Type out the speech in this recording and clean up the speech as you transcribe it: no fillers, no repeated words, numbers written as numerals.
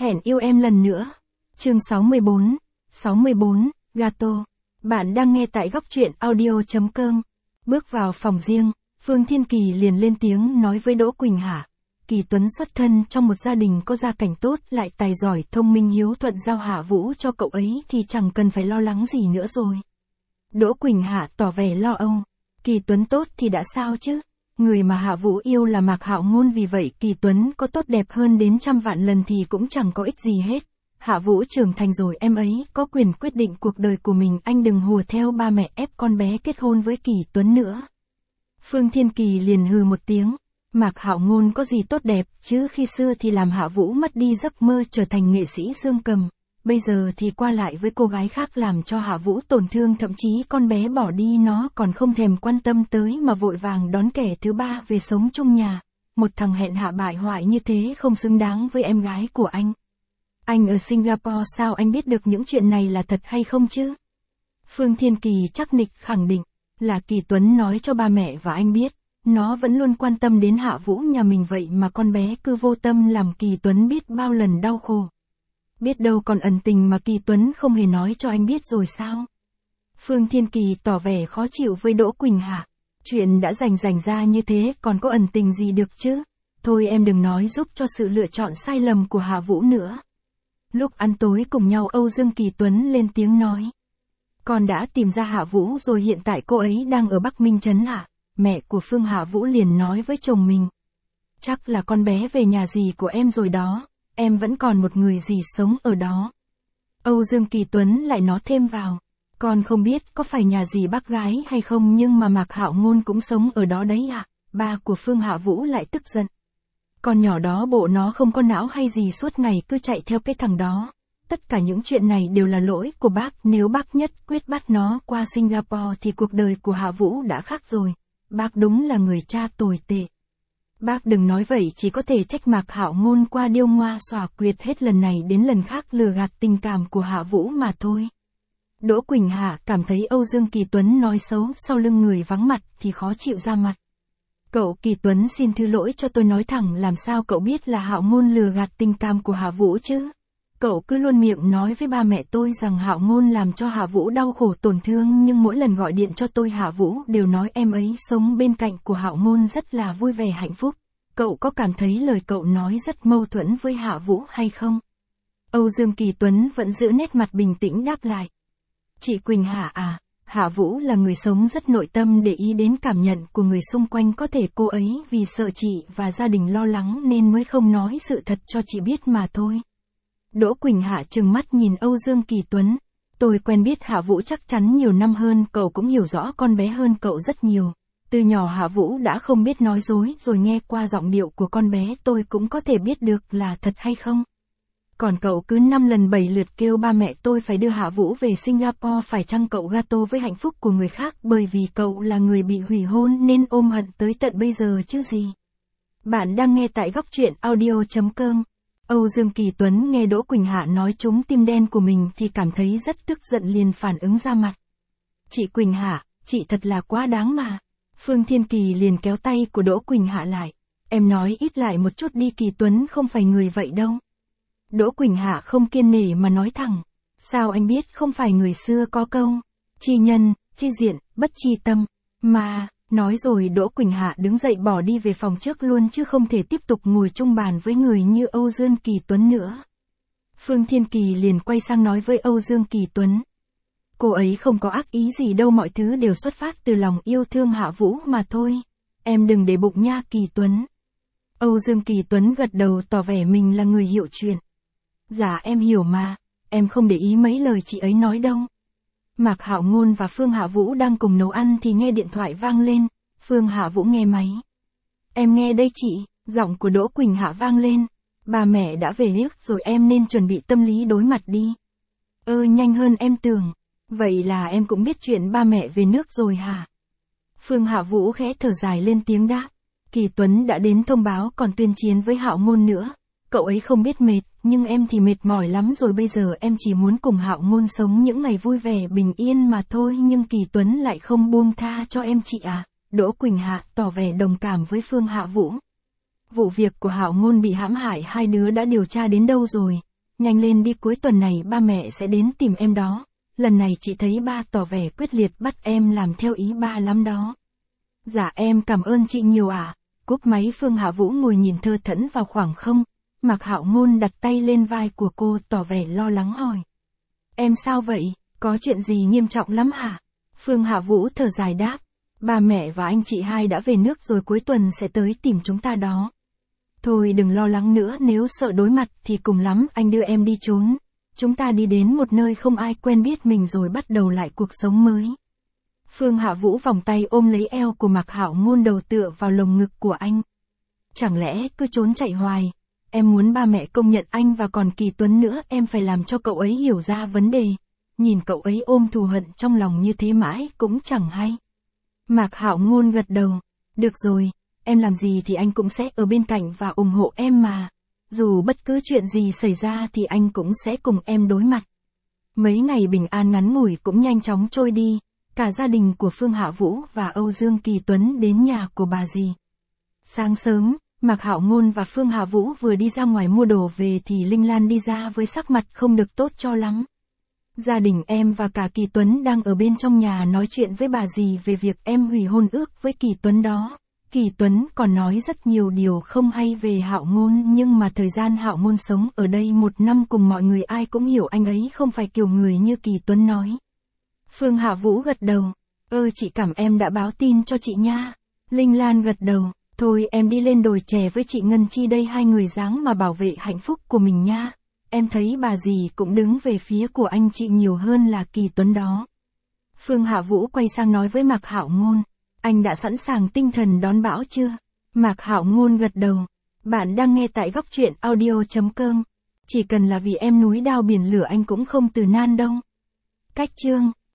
Hẹn yêu em lần nữa. Chương 64, Gato. Bạn đang nghe tại góc truyện audio.com. Bước vào phòng riêng, Phương Thiên Kỳ liền lên tiếng nói với Đỗ Quỳnh Hạ. Kỳ Tuấn xuất thân trong một gia đình có gia cảnh tốt, lại tài giỏi thông minh hiếu thuận, giao Hạ Vũ cho cậu ấy thì chẳng cần phải lo lắng gì nữa rồi. Đỗ Quỳnh Hạ tỏ vẻ lo âu. Kỳ Tuấn tốt thì đã sao chứ? Người mà Hạ Vũ yêu là Mạc Hạo Ngôn, vì vậy Kỳ Tuấn có tốt đẹp hơn đến trăm vạn lần thì cũng chẳng có ích gì hết. Hạ Vũ trưởng thành rồi, em ấy có quyền quyết định cuộc đời của mình, anh đừng hùa theo ba mẹ ép con bé kết hôn với Kỳ Tuấn nữa. Phương Thiên Kỳ liền hừ một tiếng. Mạc Hạo Ngôn có gì tốt đẹp chứ, khi xưa thì làm Hạ Vũ mất đi giấc mơ trở thành nghệ sĩ dương cầm. Bây giờ thì qua lại với cô gái khác làm cho Hạ Vũ tổn thương, thậm chí con bé bỏ đi nó còn không thèm quan tâm tới mà vội vàng đón kẻ thứ ba về sống chung nhà. Một thằng hèn hạ bại hoại như thế không xứng đáng với em gái của anh. Anh ở Singapore sao anh biết được những chuyện này là thật hay không chứ? Phương Thiên Kỳ chắc nịch khẳng định là Kỳ Tuấn nói cho ba mẹ và anh biết. Nó vẫn luôn quan tâm đến Hạ Vũ nhà mình, vậy mà con bé cứ vô tâm làm Kỳ Tuấn biết bao lần đau khổ. Biết đâu còn ẩn tình mà Kỳ Tuấn không hề nói cho anh biết rồi sao? Phương Thiên Kỳ tỏ vẻ khó chịu với Đỗ Quỳnh Hạ. Chuyện đã rành ra như thế còn có ẩn tình gì được chứ? Thôi em đừng nói giúp cho sự lựa chọn sai lầm của Hạ Vũ nữa. Lúc ăn tối cùng nhau, Âu Dương Kỳ Tuấn lên tiếng nói. Con đã tìm ra Hạ Vũ rồi, hiện tại cô ấy đang ở Bắc Minh Trấn ạ. Mẹ của Phương Hạ Vũ liền nói với chồng mình. Chắc là con bé về nhà dì của em rồi đó, em vẫn còn một người dì sống ở đó. Âu Dương Kỳ Tuấn lại nói thêm vào. Con không biết có phải nhà dì bác gái hay không, nhưng mà Mạc Hạo Ngôn cũng sống ở đó đấy ạ. Ba của Phương Hạ Vũ lại tức giận. Con nhỏ đó bộ nó không có não hay gì, suốt ngày cứ chạy theo cái thằng đó. Tất cả những chuyện này đều là lỗi của bác, nếu bác nhất quyết bắt nó qua Singapore thì cuộc đời của Hạ Vũ đã khác rồi. Bác đúng là người cha tồi tệ. Bác đừng nói vậy, chỉ có thể trách Mạc Hạo Ngôn qua điêu ngoa xòa quyệt hết lần này đến lần khác lừa gạt tình cảm của Hạ Vũ mà thôi. Đỗ Quỳnh Hạ cảm thấy Âu Dương Kỳ Tuấn nói xấu sau lưng người vắng mặt thì khó chịu ra mặt. Cậu Kỳ Tuấn xin thứ lỗi cho tôi nói thẳng, làm sao cậu biết là Hạo Ngôn lừa gạt tình cảm của Hạ Vũ chứ? Cậu cứ luôn miệng nói với ba mẹ tôi rằng Hạo Ngôn làm cho Hạ Vũ đau khổ tổn thương, nhưng mỗi lần gọi điện cho tôi Hạ Vũ đều nói em ấy sống bên cạnh của Hạo Ngôn rất là vui vẻ hạnh phúc. Cậu có cảm thấy lời cậu nói rất mâu thuẫn với Hạ Vũ hay không? Âu Dương Kỳ Tuấn vẫn giữ nét mặt bình tĩnh đáp lại. Chị Quỳnh Hạ à, Hạ Vũ là người sống rất nội tâm, để ý đến cảm nhận của người xung quanh, có thể cô ấy vì sợ chị và gia đình lo lắng nên mới không nói sự thật cho chị biết mà thôi. Đỗ Quỳnh Hạ trừng mắt nhìn Âu Dương Kỳ Tuấn. Tôi quen biết Hạ Vũ chắc chắn nhiều năm hơn cậu, cũng hiểu rõ con bé hơn cậu rất nhiều. Từ nhỏ Hạ Vũ đã không biết nói dối rồi, nghe qua giọng điệu của con bé tôi cũng có thể biết được là thật hay không. Còn cậu cứ 5 lần 7 lượt kêu ba mẹ tôi phải đưa Hạ Vũ về Singapore, phải chăng cậu gato với hạnh phúc của người khác bởi vì cậu là người bị hủy hôn nên ôm hận tới tận bây giờ chứ gì? Bạn đang nghe tại góc truyện audio.com. Âu Dương Kỳ Tuấn nghe Đỗ Quỳnh Hạ nói trúng tim đen của mình thì cảm thấy rất tức giận, liền phản ứng ra mặt. Chị Quỳnh Hạ, chị thật là quá đáng mà. Phương Thiên Kỳ liền kéo tay của Đỗ Quỳnh Hạ lại. Em nói ít lại một chút đi, Kỳ Tuấn không phải người vậy đâu. Đỗ Quỳnh Hạ không kiên nể mà nói thẳng. Sao anh biết không phải người xưa có câu. Chi nhân, chi diện, bất chi tâm. Mà, nói rồi Đỗ Quỳnh Hạ đứng dậy bỏ đi về phòng trước luôn, chứ không thể tiếp tục ngồi chung bàn với người như Âu Dương Kỳ Tuấn nữa. Phương Thiên Kỳ liền quay sang nói với Âu Dương Kỳ Tuấn. Cô ấy không có ác ý gì đâu, mọi thứ đều xuất phát từ lòng yêu thương Hạ Vũ mà thôi. Em đừng để bụng nha Kỳ Tuấn. Âu Dương Kỳ Tuấn gật đầu tỏ vẻ mình là người hiểu chuyện. Dạ em hiểu mà, em không để ý mấy lời chị ấy nói đâu. Mạc Hạo Ngôn và Phương Hạ Vũ đang cùng nấu ăn thì nghe điện thoại vang lên. Phương Hạ Vũ nghe máy. Em nghe đây chị, giọng của Đỗ Quỳnh Hạ vang lên. Ba mẹ đã về nước rồi, em nên chuẩn bị tâm lý đối mặt đi. Nhanh hơn em tưởng. Vậy là em cũng biết chuyện ba mẹ về nước rồi hả? Phương Hạ Vũ khẽ thở dài lên tiếng đáp. Kỳ Tuấn đã đến thông báo còn tuyên chiến với Hạo Ngôn nữa. Cậu ấy không biết mệt, nhưng em thì mệt mỏi lắm rồi, bây giờ em chỉ muốn cùng Hạo Ngôn sống những ngày vui vẻ bình yên mà thôi, nhưng Kỳ Tuấn lại không buông tha cho em chị à. Đỗ Quỳnh Hạ tỏ vẻ đồng cảm với Phương Hạ Vũ. Vụ việc của Hạo Ngôn bị hãm hại hai đứa đã điều tra đến đâu rồi? nhanh lên đi, cuối tuần này ba mẹ sẽ đến tìm em đó. Lần này chị thấy ba tỏ vẻ quyết liệt bắt em làm theo ý ba lắm đó. Dạ em cảm ơn chị nhiều ạ. Cúp máy Phương Hạ Vũ ngồi nhìn thơ thẫn vào khoảng không. Mạc Hạo Ngôn đặt tay lên vai của cô tỏ vẻ lo lắng hỏi. Em sao vậy, có chuyện gì nghiêm trọng lắm hả? Phương Hạ Vũ thở dài đáp. Ba mẹ và anh chị hai đã về nước rồi, cuối tuần sẽ tới tìm chúng ta đó. Thôi đừng lo lắng nữa, nếu sợ đối mặt thì cùng lắm anh đưa em đi trốn. Chúng ta đi đến một nơi không ai quen biết mình rồi bắt đầu lại cuộc sống mới. Phương Hạ Vũ vòng tay ôm lấy eo của Mạc Hạo Ngôn, đầu tựa vào lồng ngực của anh. Chẳng lẽ cứ trốn chạy hoài? Em muốn ba mẹ công nhận anh, và còn Kỳ Tuấn nữa, em phải làm cho cậu ấy hiểu ra vấn đề. Nhìn cậu ấy ôm thù hận trong lòng như thế mãi cũng chẳng hay. Mạc Hạo Ngôn gật đầu. Được rồi, em làm gì thì anh cũng sẽ ở bên cạnh và ủng hộ em mà. Dù bất cứ chuyện gì xảy ra thì anh cũng sẽ cùng em đối mặt. Mấy ngày bình an ngắn ngủi cũng nhanh chóng trôi đi. Cả gia đình của Phương Hạ Vũ và Âu Dương Kỳ Tuấn đến nhà của bà dì. Sáng sớm, Mạc Hạo Ngôn và Phương Hạ Vũ vừa đi ra ngoài mua đồ về thì Linh Lan đi ra với sắc mặt không được tốt cho lắm. Gia đình em và cả Kỳ Tuấn đang ở bên trong nhà nói chuyện với bà dì về việc em hủy hôn ước với Kỳ Tuấn đó. Kỳ Tuấn còn nói rất nhiều điều không hay về Hạo Ngôn, nhưng mà thời gian Hạo Ngôn sống ở đây 1 năm cùng mọi người ai cũng hiểu anh ấy không phải kiểu người như Kỳ Tuấn nói. Phương Hạ Vũ gật đầu. Chị cảm em đã báo tin cho chị nha. Linh Lan gật đầu. Thôi em đi lên đồi chè với chị Ngân Chi đây, hai người dáng mà bảo vệ hạnh phúc của mình nha. Em thấy bà dì cũng đứng về phía của anh chị nhiều hơn là Kỳ Tuấn đó. Phương Hạ Vũ quay sang nói với Mạc Hạo Ngôn. Anh đã sẵn sàng tinh thần đón bão chưa? Mạc Hạo Ngôn gật đầu. Bạn đang nghe tại Góc Truyện Audio.com. Chỉ cần là vì em núi đao biển lửa anh cũng không từ nan đâu. Cách chương